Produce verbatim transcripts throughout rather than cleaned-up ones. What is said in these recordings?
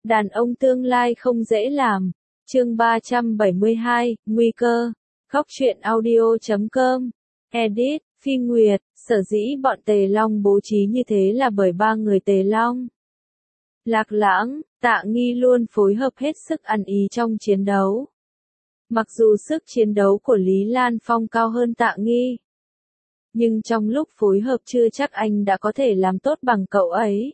Đàn ông tương lai không dễ làm. Chương ba trăm bảy mươi hai, Nguy cơ. Góc truyện audio chấm com. Edit, Phi Nguyệt, sở dĩ bọn Tề Long bố trí như thế là bởi ba người Tề Long. Lạc Lãng, Tạ Nghi luôn phối hợp hết sức ăn ý trong chiến đấu. Mặc dù sức chiến đấu của Lý Lan Phong cao hơn Tạ Nghi, nhưng trong lúc phối hợp chưa chắc anh đã có thể làm tốt bằng cậu ấy.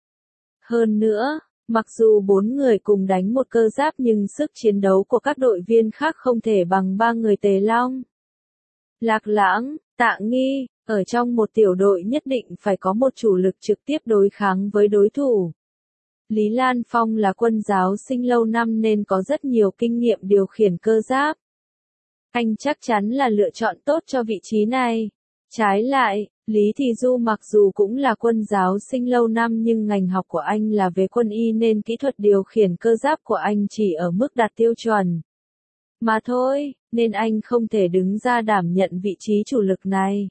Hơn nữa, mặc dù bốn người cùng đánh một cơ giáp nhưng sức chiến đấu của các đội viên khác không thể bằng ba người Tề Long. Lạc Lãng, Tạ Nghi, ở trong một tiểu đội nhất định phải có một chủ lực trực tiếp đối kháng với đối thủ. Lý Lan Phong là quân giáo sinh lâu năm nên có rất nhiều kinh nghiệm điều khiển cơ giáp. Anh chắc chắn là lựa chọn tốt cho vị trí này. Trái lại, Lý Thị Du mặc dù cũng là quân giáo sinh lâu năm nhưng ngành học của anh là về quân y nên kỹ thuật điều khiển cơ giáp của anh chỉ ở mức đạt tiêu chuẩn mà thôi, nên anh không thể đứng ra đảm nhận vị trí chủ lực này.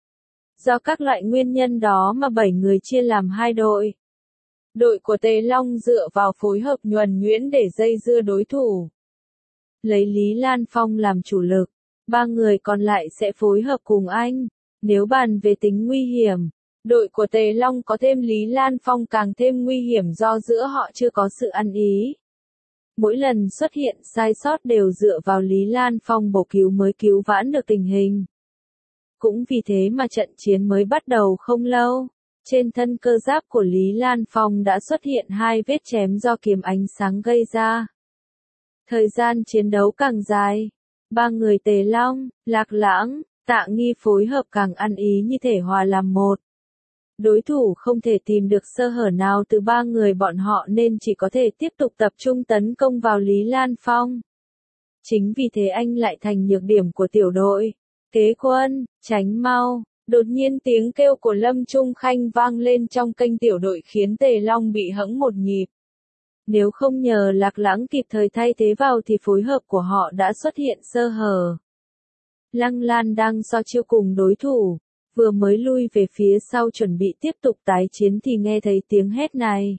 Do các loại nguyên nhân đó mà bảy người chia làm hai đội. Đội của Tề Long dựa vào phối hợp nhuần nhuyễn để dây dưa đối thủ, lấy Lý Lan Phong làm chủ lực, ba người còn lại sẽ phối hợp cùng anh. Nếu bàn về tính nguy hiểm, đội của Tề Long có thêm Lý Lan Phong càng thêm nguy hiểm do giữa họ chưa có sự ăn ý. Mỗi lần xuất hiện sai sót đều dựa vào Lý Lan Phong bổ cứu mới cứu vãn được tình hình. Cũng vì thế mà trận chiến mới bắt đầu không lâu, trên thân cơ giáp của Lý Lan Phong đã xuất hiện hai vết chém do kiếm ánh sáng gây ra. Thời gian chiến đấu càng dài, ba người Tề Long, Lạc Lãng, Tạ Nghi phối hợp càng ăn ý như thể hòa làm một. Đối thủ không thể tìm được sơ hở nào từ ba người bọn họ nên chỉ có thể tiếp tục tập trung tấn công vào Lý Lan Phong. Chính vì thế anh lại thành nhược điểm của tiểu đội. Kế quân, tránh mau. Đột nhiên tiếng kêu của Lâm Trung Khanh vang lên trong kênh tiểu đội khiến Tề Long bị hẫng một nhịp. Nếu không nhờ Lạc Lãng kịp thời thay thế vào thì phối hợp của họ đã xuất hiện sơ hở. Lăng Lan đang so chiêu cùng đối thủ, vừa mới lui về phía sau chuẩn bị tiếp tục tái chiến thì nghe thấy tiếng hét này.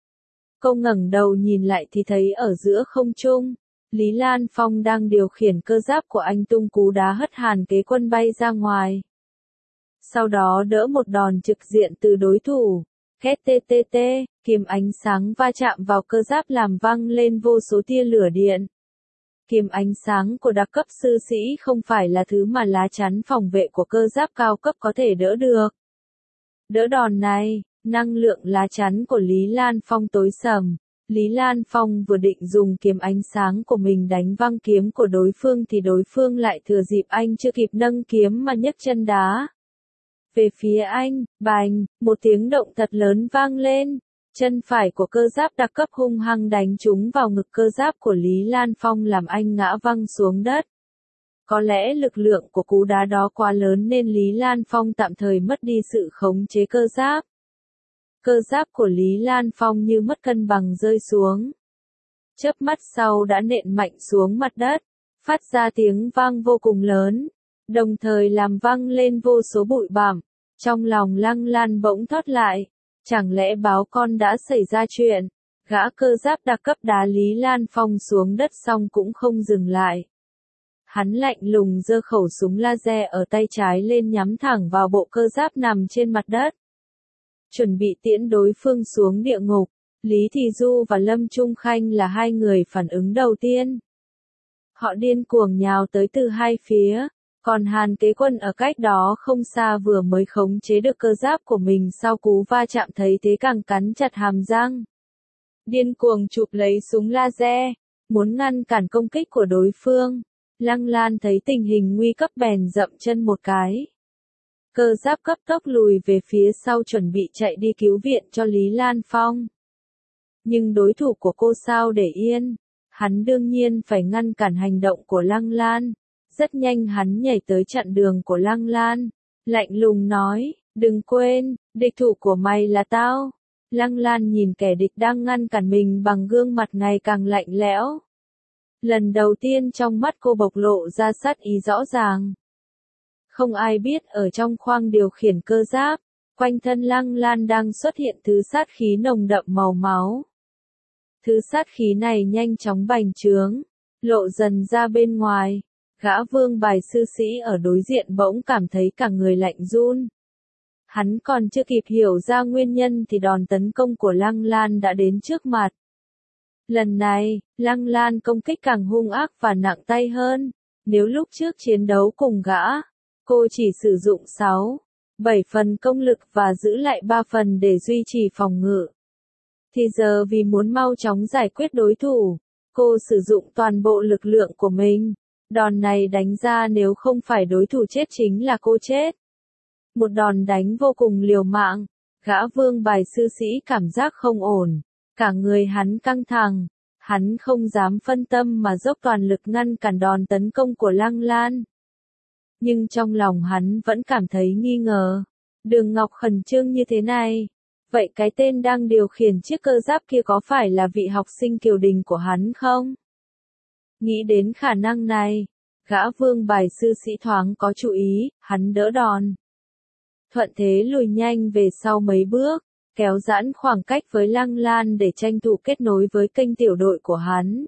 Cô ngẩng đầu nhìn lại thì thấy ở giữa không trung, Lý Lan Phong đang điều khiển cơ giáp của anh tung cú đá hất Hàn Kế Quân bay ra ngoài. Sau đó đỡ một đòn trực diện từ đối thủ. Két tê tê tê, kiếm ánh sáng va chạm vào cơ giáp làm văng lên vô số tia lửa điện. Kiếm ánh sáng của đặc cấp sư sĩ không phải là thứ mà lá chắn phòng vệ của cơ giáp cao cấp có thể đỡ được. Đỡ đòn này, năng lượng lá chắn của Lý Lan Phong tối sầm. Lý Lan Phong vừa định dùng kiếm ánh sáng của mình đánh văng kiếm của đối phương thì đối phương lại thừa dịp anh chưa kịp nâng kiếm mà nhấc chân đá về phía anh, bành, một tiếng động thật lớn vang lên. Chân phải của cơ giáp đặc cấp hung hăng đánh trúng vào ngực cơ giáp của Lý Lan Phong làm anh ngã văng xuống đất. Có lẽ lực lượng của cú đá đó quá lớn nên Lý Lan Phong tạm thời mất đi sự khống chế cơ giáp. Cơ giáp của Lý Lan Phong như mất cân bằng rơi xuống. Chớp mắt sau đã nện mạnh xuống mặt đất, phát ra tiếng vang vô cùng lớn, đồng thời làm vang lên vô số bụi bặm. Trong lòng Lăng Lan bỗng thót lại. Chẳng lẽ báo con đã xảy ra chuyện? Gã cơ giáp đặc cấp đá Lý Lan Phong xuống đất xong cũng không dừng lại. Hắn lạnh lùng giơ khẩu súng laser ở tay trái lên nhắm thẳng vào bộ cơ giáp nằm trên mặt đất. Chuẩn bị tiễn đối phương xuống địa ngục. Lý Thị Du và Lâm Trung Khanh là hai người phản ứng đầu tiên. Họ điên cuồng nhào tới từ hai phía. Còn Hàn Kế Quân ở cách đó không xa vừa mới khống chế được cơ giáp của mình sau cú va chạm thấy thế càng cắn chặt hàm răng. Điên cuồng chụp lấy súng laser, muốn ngăn cản công kích của đối phương. Lăng Lan thấy tình hình nguy cấp bèn dậm chân một cái. Cơ giáp cấp tốc lùi về phía sau chuẩn bị chạy đi cứu viện cho Lý Lan Phong. Nhưng đối thủ của cô sao để yên, hắn đương nhiên phải ngăn cản hành động của Lăng Lan. Rất nhanh hắn nhảy tới chặn đường của Lăng Lan, lạnh lùng nói, đừng quên, địch thủ của mày là tao. Lăng Lan nhìn kẻ địch đang ngăn cản mình bằng gương mặt ngày càng lạnh lẽo. Lần đầu tiên trong mắt cô bộc lộ ra sát ý rõ ràng. Không ai biết ở trong khoang điều khiển cơ giáp, quanh thân Lăng Lan đang xuất hiện thứ sát khí nồng đậm màu máu. Thứ sát khí này nhanh chóng bành trướng, lộ dần ra bên ngoài. Gã vương bài sư sĩ ở đối diện bỗng cảm thấy cả người lạnh run. Hắn còn chưa kịp hiểu ra nguyên nhân thì đòn tấn công của Lăng Lan đã đến trước mặt. Lần này, Lăng Lan công kích càng hung ác và nặng tay hơn. Nếu lúc trước chiến đấu cùng gã, cô chỉ sử dụng sáu, bảy phần công lực và giữ lại ba phần để duy trì phòng ngự. Thì giờ vì muốn mau chóng giải quyết đối thủ, cô sử dụng toàn bộ lực lượng của mình. Đòn này đánh ra nếu không phải đối thủ chết chính là cô chết. Một đòn đánh vô cùng liều mạng, gã vương bài sư sĩ cảm giác không ổn, cả người hắn căng thẳng, hắn không dám phân tâm mà dốc toàn lực ngăn cản đòn tấn công của Lăng Lan. Nhưng trong lòng hắn vẫn cảm thấy nghi ngờ, Đường Ngọc khẩn trương như thế này, vậy cái tên đang điều khiển chiếc cơ giáp kia có phải là vị học sinh Kiều Đình của hắn không? Nghĩ đến khả năng này, gã vương bài sư sĩ thoáng có chú ý, hắn đỡ đòn. Thuận thế lùi nhanh về sau mấy bước, kéo giãn khoảng cách với Lăng Lan để tranh thủ kết nối với kênh tiểu đội của hắn.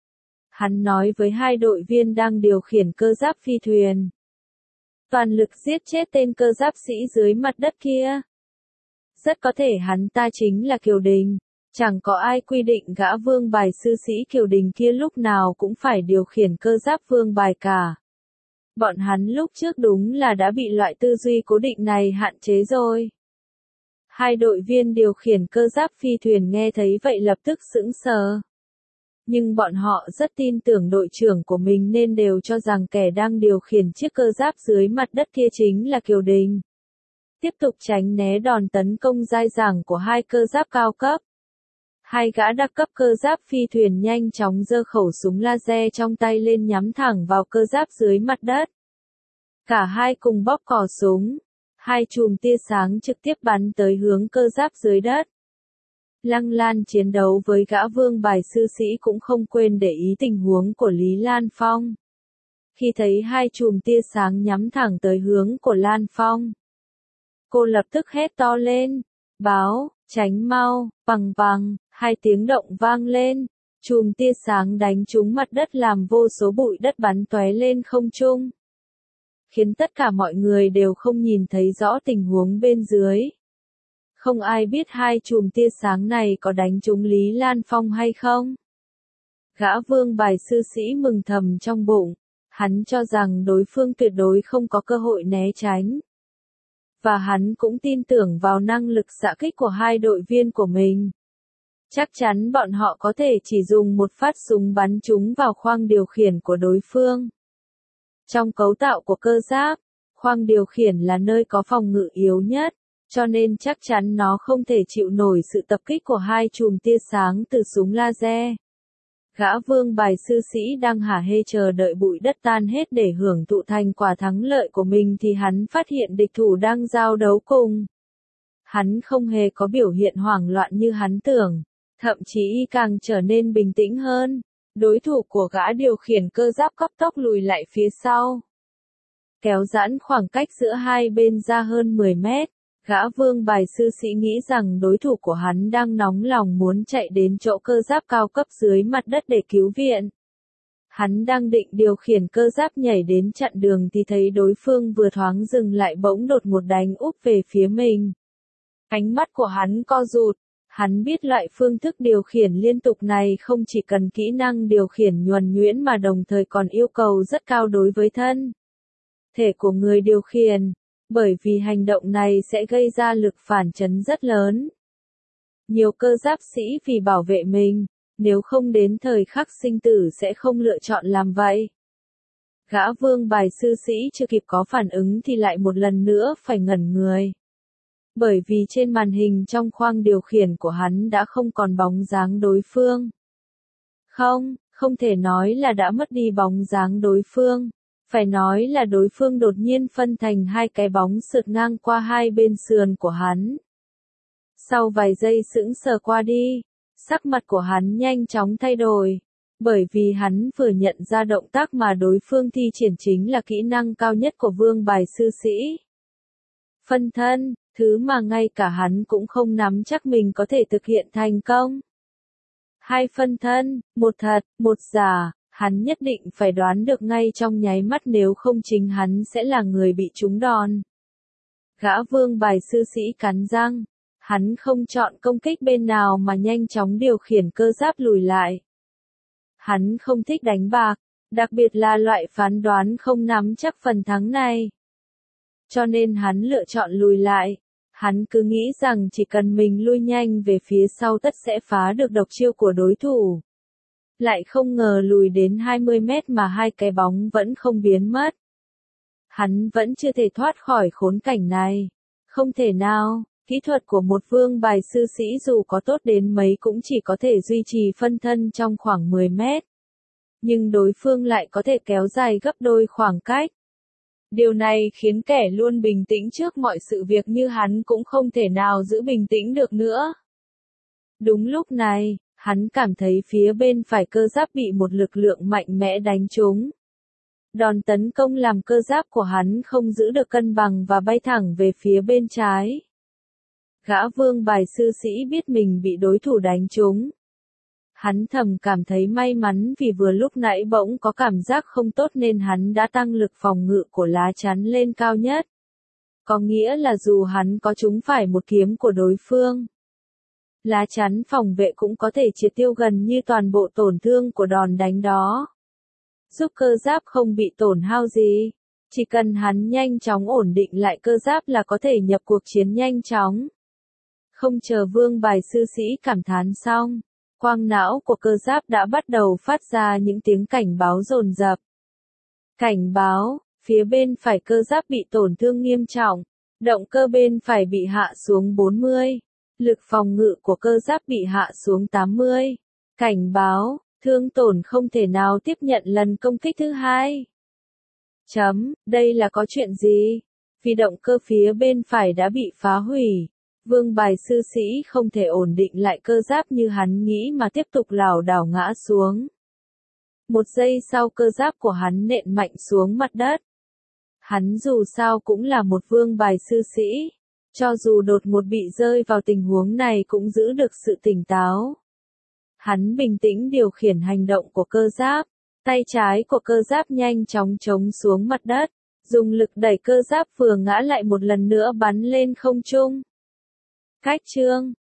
Hắn nói với hai đội viên đang điều khiển cơ giáp phi thuyền. Toàn lực giết chết tên cơ giáp sĩ dưới mặt đất kia. Rất có thể hắn ta chính là Kiều Đình. Chẳng có ai quy định gã vương bài sư sĩ Kiều Đình kia lúc nào cũng phải điều khiển cơ giáp vương bài cả. Bọn hắn lúc trước đúng là đã bị loại tư duy cố định này hạn chế rồi. Hai đội viên điều khiển cơ giáp phi thuyền nghe thấy vậy lập tức sững sờ. Nhưng bọn họ rất tin tưởng đội trưởng của mình nên đều cho rằng kẻ đang điều khiển chiếc cơ giáp dưới mặt đất kia chính là Kiều Đình. Tiếp tục tránh né đòn tấn công dai dẳng của hai cơ giáp cao cấp. Hai gã đặc cấp cơ giáp phi thuyền nhanh chóng giơ khẩu súng laser trong tay lên nhắm thẳng vào cơ giáp dưới mặt đất. Cả hai cùng bóp cò súng. Hai chùm tia sáng trực tiếp bắn tới hướng cơ giáp dưới đất. Lăng Lan chiến đấu với gã vương bài sư sĩ cũng không quên để ý tình huống của Lý Lan Phong. Khi thấy hai chùm tia sáng nhắm thẳng tới hướng của Lan Phong, cô lập tức hét to lên, báo, tránh mau, bằng bằng, hai tiếng động vang lên, chùm tia sáng đánh trúng mặt đất làm vô số bụi đất bắn tóe lên không trung. Khiến tất cả mọi người đều không nhìn thấy rõ tình huống bên dưới. Không ai biết hai chùm tia sáng này có đánh trúng Lý Lan Phong hay không. Gã vương bài sư sĩ mừng thầm trong bụng, hắn cho rằng đối phương tuyệt đối không có cơ hội né tránh. Và hắn cũng tin tưởng vào năng lực xạ kích của hai đội viên của mình. Chắc chắn bọn họ có thể chỉ dùng một phát súng bắn trúng vào khoang điều khiển của đối phương. Trong cấu tạo của cơ giáp, khoang điều khiển là nơi có phòng ngự yếu nhất, cho nên chắc chắn nó không thể chịu nổi sự tập kích của hai chùm tia sáng từ súng laser. Gã vương bài sư sĩ đang hả hê chờ đợi bụi đất tan hết để hưởng thụ thành quả thắng lợi của mình thì hắn phát hiện địch thủ đang giao đấu cùng. Hắn không hề có biểu hiện hoảng loạn như hắn tưởng, thậm chí càng trở nên bình tĩnh hơn. Đối thủ của gã điều khiển cơ giáp cấp tốc lùi lại phía sau. Kéo giãn khoảng cách giữa hai bên ra hơn mười mét, gã vương bài sư sĩ nghĩ rằng đối thủ của hắn đang nóng lòng muốn chạy đến chỗ cơ giáp cao cấp dưới mặt đất để cứu viện. Hắn đang định điều khiển cơ giáp nhảy đến chặn đường thì thấy đối phương vừa thoáng dừng lại bỗng đột ngột đánh úp về phía mình. Ánh mắt của hắn co rụt. Hắn biết loại phương thức điều khiển liên tục này không chỉ cần kỹ năng điều khiển nhuần nhuyễn mà đồng thời còn yêu cầu rất cao đối với thân thể của người điều khiển, bởi vì hành động này sẽ gây ra lực phản chấn rất lớn. Nhiều cơ giáp sĩ vì bảo vệ mình, nếu không đến thời khắc sinh tử sẽ không lựa chọn làm vậy. Gã vương bài sư sĩ chưa kịp có phản ứng thì lại một lần nữa phải ngẩn người. Bởi vì trên màn hình trong khoang điều khiển của hắn đã không còn bóng dáng đối phương. Không, không thể nói là đã mất đi bóng dáng đối phương. Phải nói là đối phương đột nhiên phân thành hai cái bóng sượt ngang qua hai bên sườn của hắn. Sau vài giây sững sờ qua đi, sắc mặt của hắn nhanh chóng thay đổi. Bởi vì hắn vừa nhận ra động tác mà đối phương thi triển chính là kỹ năng cao nhất của vương bài sư sĩ. Phân thân. Thứ mà ngay cả hắn cũng không nắm chắc mình có thể thực hiện thành công. Hai phân thân, một thật, một giả, hắn nhất định phải đoán được ngay trong nháy mắt, nếu không chính hắn sẽ là người bị trúng đòn. Gã vương bài sư sĩ cắn răng, hắn không chọn công kích bên nào mà nhanh chóng điều khiển cơ giáp lùi lại. Hắn không thích đánh bạc, đặc biệt là loại phán đoán không nắm chắc phần thắng này. Cho nên hắn lựa chọn lùi lại. Hắn cứ nghĩ rằng chỉ cần mình lui nhanh về phía sau tất sẽ phá được độc chiêu của đối thủ. Lại không ngờ lùi đến hai mươi mét mà hai cái bóng vẫn không biến mất. Hắn vẫn chưa thể thoát khỏi khốn cảnh này. Không thể nào, kỹ thuật của một vương bài sư sĩ dù có tốt đến mấy cũng chỉ có thể duy trì phân thân trong khoảng mười mét. Nhưng đối phương lại có thể kéo dài gấp đôi khoảng cách. Điều này khiến kẻ luôn bình tĩnh trước mọi sự việc như hắn cũng không thể nào giữ bình tĩnh được nữa. Đúng lúc này, hắn cảm thấy phía bên phải cơ giáp bị một lực lượng mạnh mẽ đánh trúng. Đòn tấn công làm cơ giáp của hắn không giữ được cân bằng và bay thẳng về phía bên trái. Gã vương bài sư sĩ biết mình bị đối thủ đánh trúng. Hắn thầm cảm thấy may mắn vì vừa lúc nãy bỗng có cảm giác không tốt nên hắn đã tăng lực phòng ngự của lá chắn lên cao nhất. Có nghĩa là dù hắn có trúng phải một kiếm của đối phương, lá chắn phòng vệ cũng có thể triệt tiêu gần như toàn bộ tổn thương của đòn đánh đó. Giúp cơ giáp không bị tổn hao gì. Chỉ cần hắn nhanh chóng ổn định lại cơ giáp là có thể nhập cuộc chiến nhanh chóng. Không chờ vương bài sư sĩ cảm thán xong, quang não của cơ giáp đã bắt đầu phát ra những tiếng cảnh báo dồn dập. Cảnh báo, phía bên phải cơ giáp bị tổn thương nghiêm trọng, động cơ bên phải bị hạ xuống bốn mươi, lực phòng ngự của cơ giáp bị hạ xuống tám mươi. Cảnh báo, thương tổn không thể nào tiếp nhận lần công kích thứ hai. Chấm, đây là có chuyện gì? Vì động cơ phía bên phải đã bị phá hủy. Vương bài sư sĩ không thể ổn định lại cơ giáp như hắn nghĩ mà tiếp tục lảo đảo ngã xuống. Một giây sau cơ giáp của hắn nện mạnh xuống mặt đất. Hắn dù sao cũng là một vương bài sư sĩ. Cho dù đột ngột bị rơi vào tình huống này cũng giữ được sự tỉnh táo. Hắn bình tĩnh điều khiển hành động của cơ giáp. Tay trái của cơ giáp nhanh chóng chống xuống mặt đất. Dùng lực đẩy cơ giáp vừa ngã lại một lần nữa bắn lên không trung. Cách chương